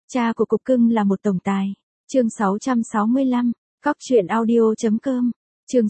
Cha của cục cưng là một tổng tài. Chương 665, Cóc truyện audio.com. Chương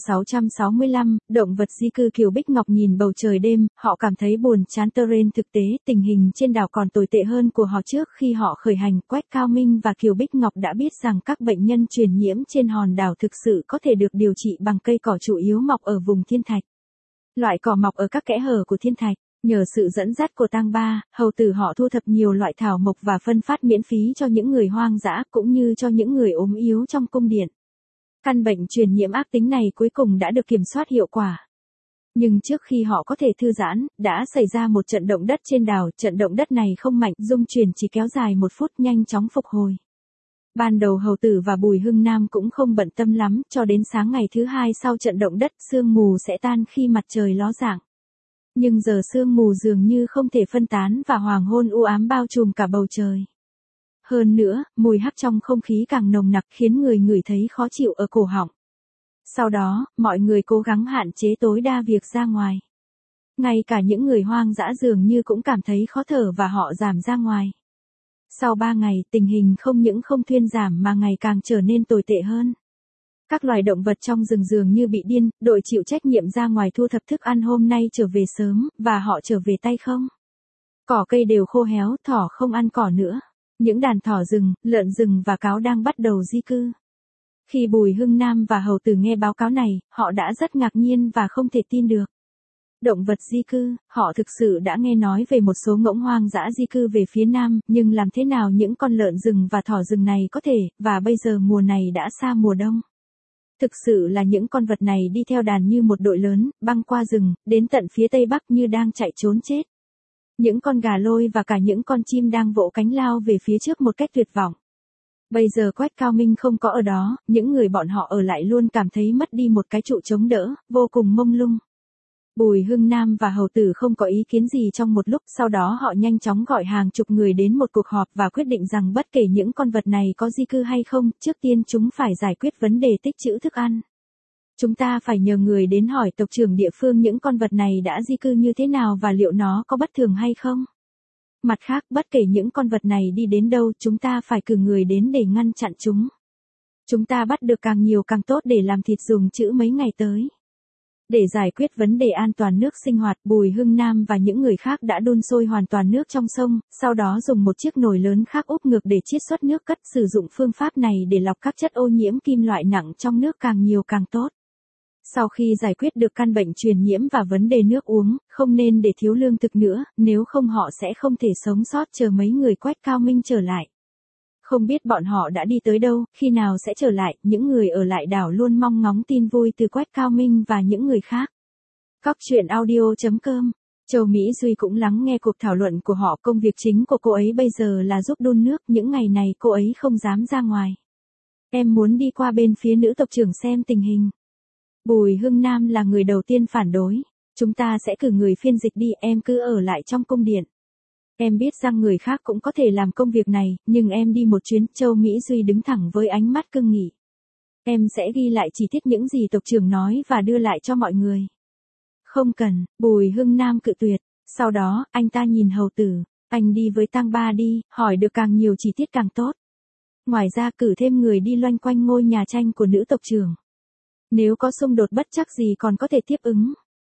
665, động vật di cư. Kiều Bích Ngọc nhìn bầu trời đêm, họ cảm thấy buồn chán. Trên thực tế, tình hình trên đảo còn tồi tệ hơn của họ trước khi họ khởi hành. Quách Cao Minh và Kiều Bích Ngọc đã biết rằng các bệnh nhân truyền nhiễm trên hòn đảo thực sự có thể được điều trị bằng cây cỏ chủ yếu mọc ở vùng thiên thạch. Loại cỏ mọc ở các kẽ hở của thiên thạch. Nhờ sự dẫn dắt của Tang Ba, hầu tử họ thu thập nhiều loại thảo mộc và phân phát miễn phí cho những người hoang dã cũng như cho những người ốm yếu trong cung điện. Căn bệnh truyền nhiễm ác tính này cuối cùng đã được kiểm soát hiệu quả. Nhưng trước khi họ có thể thư giãn, đã xảy ra một trận động đất trên đảo. Trận động đất này không mạnh, rung chuyển chỉ kéo dài 1 phút, nhanh chóng phục hồi. Ban đầu hầu tử và Bùi Hưng Nam cũng không bận tâm lắm, cho đến sáng ngày thứ 2 sau trận động đất, sương mù sẽ tan khi mặt trời ló dạng. Nhưng giờ sương mù dường như không thể phân tán và hoàng hôn u ám bao trùm cả bầu trời. Hơn nữa, mùi hắc trong không khí càng nồng nặc khiến người ngửi thấy khó chịu ở cổ họng. Sau đó, mọi người cố gắng hạn chế tối đa việc ra ngoài. Ngay cả những người hoang dã dường như cũng cảm thấy khó thở và họ giảm ra ngoài. Sau 3 ngày, tình hình không những không thuyên giảm mà ngày càng trở nên tồi tệ hơn. Các loài động vật trong rừng dường như bị điên, đội chịu trách nhiệm ra ngoài thu thập thức ăn hôm nay trở về sớm, và họ trở về tay không. Cỏ cây đều khô héo, thỏ không ăn cỏ nữa. Những đàn thỏ rừng, lợn rừng và cáo đang bắt đầu di cư. Khi Bùi Hưng Nam và hầu tử nghe báo cáo này, họ đã rất ngạc nhiên và không thể tin được. Động vật di cư, họ thực sự đã nghe nói về một số ngỗng hoang dã di cư về phía Nam, nhưng làm thế nào những con lợn rừng và thỏ rừng này có thể, và bây giờ mùa này đã xa mùa đông. Thực sự là những con vật này đi theo đàn như một đội lớn, băng qua rừng, đến tận phía tây bắc như đang chạy trốn chết. Những con gà lôi và cả những con chim đang vỗ cánh lao về phía trước một cách tuyệt vọng. Bây giờ Quách Cao Minh không có ở đó, những người bọn họ ở lại luôn cảm thấy mất đi một cái trụ chống đỡ, vô cùng mông lung. Bùi Hưng Nam và hầu tử không có ý kiến gì trong một lúc, sau đó họ nhanh chóng gọi hàng chục người đến một cuộc họp và quyết định rằng bất kể những con vật này có di cư hay không, trước tiên chúng phải giải quyết vấn đề tích trữ thức ăn. Chúng ta phải nhờ người đến hỏi tộc trưởng địa phương những con vật này đã di cư như thế nào và liệu nó có bất thường hay không. Mặt khác, bất kể những con vật này đi đến đâu, chúng ta phải cử người đến để ngăn chặn chúng. Chúng ta bắt được càng nhiều càng tốt để làm thịt dùng trữ mấy ngày tới. Để giải quyết vấn đề an toàn nước sinh hoạt, Bùi Hưng Nam và những người khác đã đun sôi hoàn toàn nước trong sông, sau đó dùng một chiếc nồi lớn khác úp ngược để chiết xuất nước cất. Sử dụng phương pháp này để lọc các chất ô nhiễm kim loại nặng trong nước càng nhiều càng tốt. Sau khi giải quyết được căn bệnh truyền nhiễm và vấn đề nước uống, không nên để thiếu lương thực nữa, nếu không họ sẽ không thể sống sót. Chờ mấy người Quách Cao Minh trở lại. Không biết bọn họ đã đi tới đâu, khi nào sẽ trở lại. Những người ở lại đảo luôn mong ngóng tin vui từ Quách Cao Minh và những người khác. Cóc truyện audio.com. Châu Mỹ Duy cũng lắng nghe cuộc thảo luận của họ. Công việc chính của cô ấy bây giờ là giúp đun nước, những ngày này cô ấy không dám ra ngoài. Em muốn đi qua bên phía nữ tộc trưởng xem tình hình. Bùi Hưng Nam là người đầu tiên phản đối. Chúng ta sẽ cử người phiên dịch đi, em cứ ở lại trong cung điện. Em biết rằng người khác cũng có thể làm công việc này, nhưng em đi một chuyến. Châu Mỹ Duy đứng thẳng với ánh mắt cương nghị. Em sẽ ghi lại chi tiết những gì tộc trưởng nói và đưa lại cho mọi người. Không cần, Bùi Hưng Nam cự tuyệt. Sau đó, anh ta nhìn hầu tử. Anh đi với Tang Ba đi, hỏi được càng nhiều chi tiết càng tốt. Ngoài ra cử thêm người đi loanh quanh ngôi nhà tranh của nữ tộc trưởng. Nếu có xung đột bất trắc gì còn có thể tiếp ứng.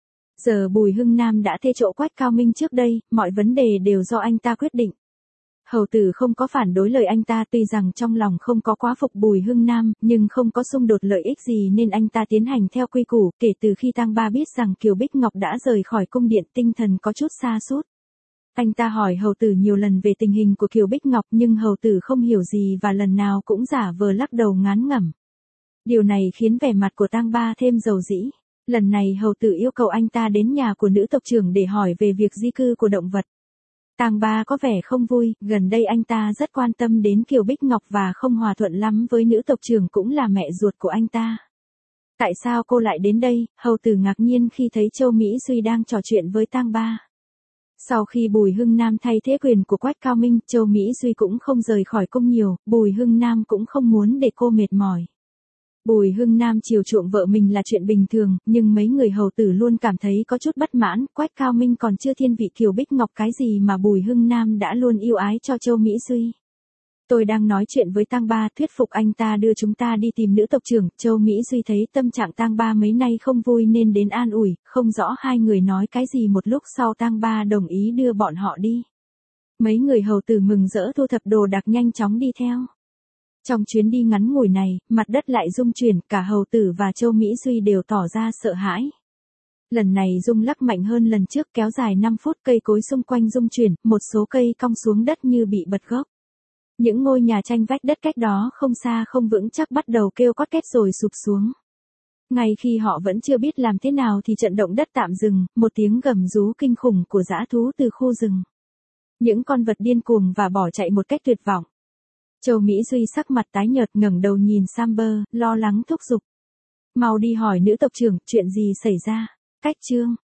Giờ Bùi Hưng Nam đã thuê chỗ Quách Cao Minh trước đây, mọi vấn đề đều do anh ta quyết định. Hầu tử không có phản đối lời anh ta, tuy rằng trong lòng không có quá phục Bùi Hưng Nam, nhưng không có xung đột lợi ích gì nên anh ta tiến hành theo quy củ. Kể từ khi Tang Ba biết rằng Kiều Bích Ngọc đã rời khỏi cung điện, tinh thần có chút sa sút. Anh ta hỏi hầu tử nhiều lần về tình hình của Kiều Bích Ngọc nhưng hầu tử không hiểu gì và lần nào cũng giả vờ lắc đầu ngán ngẩm. Điều này khiến vẻ mặt của Tang Ba thêm dầu dĩ. Lần này hầu tử yêu cầu anh ta đến nhà của nữ tộc trưởng để hỏi về việc di cư của động vật. Tang Ba có vẻ không vui, gần đây anh ta rất quan tâm đến Kiều Bích Ngọc và không hòa thuận lắm với nữ tộc trưởng cũng là mẹ ruột của anh ta. Tại sao cô lại đến đây? Hầu tử ngạc nhiên khi thấy Châu Mỹ Duy đang trò chuyện với Tang Ba. Sau khi Bùi Hưng Nam thay thế quyền của Quách Cao Minh, Châu Mỹ Duy cũng không rời khỏi cung nhiều, Bùi Hưng Nam cũng không muốn để cô mệt mỏi. Bùi Hưng Nam chiều chuộng vợ mình là chuyện bình thường, nhưng mấy người hầu tử luôn cảm thấy có chút bất mãn. Quách Cao Minh còn chưa thiên vị Kiều Bích Ngọc cái gì mà Bùi Hưng Nam đã luôn yêu ái cho Châu Mỹ Duy. Tôi đang nói chuyện với Tang Ba thuyết phục anh ta đưa chúng ta đi tìm nữ tộc trưởng. Châu Mỹ Duy thấy tâm trạng Tang Ba mấy nay không vui nên đến an ủi, không rõ hai người nói cái gì. Một lúc sau Tang Ba đồng ý đưa bọn họ đi. Mấy người hầu tử mừng rỡ thu thập đồ đạc nhanh chóng đi theo. Trong chuyến đi ngắn ngủi này, mặt đất lại rung chuyển, cả hầu tử và Châu Mỹ Duy đều tỏ ra sợ hãi. Lần này rung lắc mạnh hơn lần trước, kéo dài 5 phút, cây cối xung quanh rung chuyển, một số cây cong xuống đất như bị bật gốc. Những ngôi nhà tranh vách đất cách đó không xa không vững chắc bắt đầu kêu cót két rồi sụp xuống. Ngay khi họ vẫn chưa biết làm thế nào thì trận động đất tạm dừng, một tiếng gầm rú kinh khủng của dã thú từ khu rừng. Những con vật điên cuồng và bỏ chạy một cách tuyệt vọng. Châu Mỹ Duy sắc mặt tái nhợt ngẩng đầu nhìn Samber, lo lắng thúc giục. Mau đi hỏi nữ tộc trưởng, chuyện gì xảy ra? Cách chương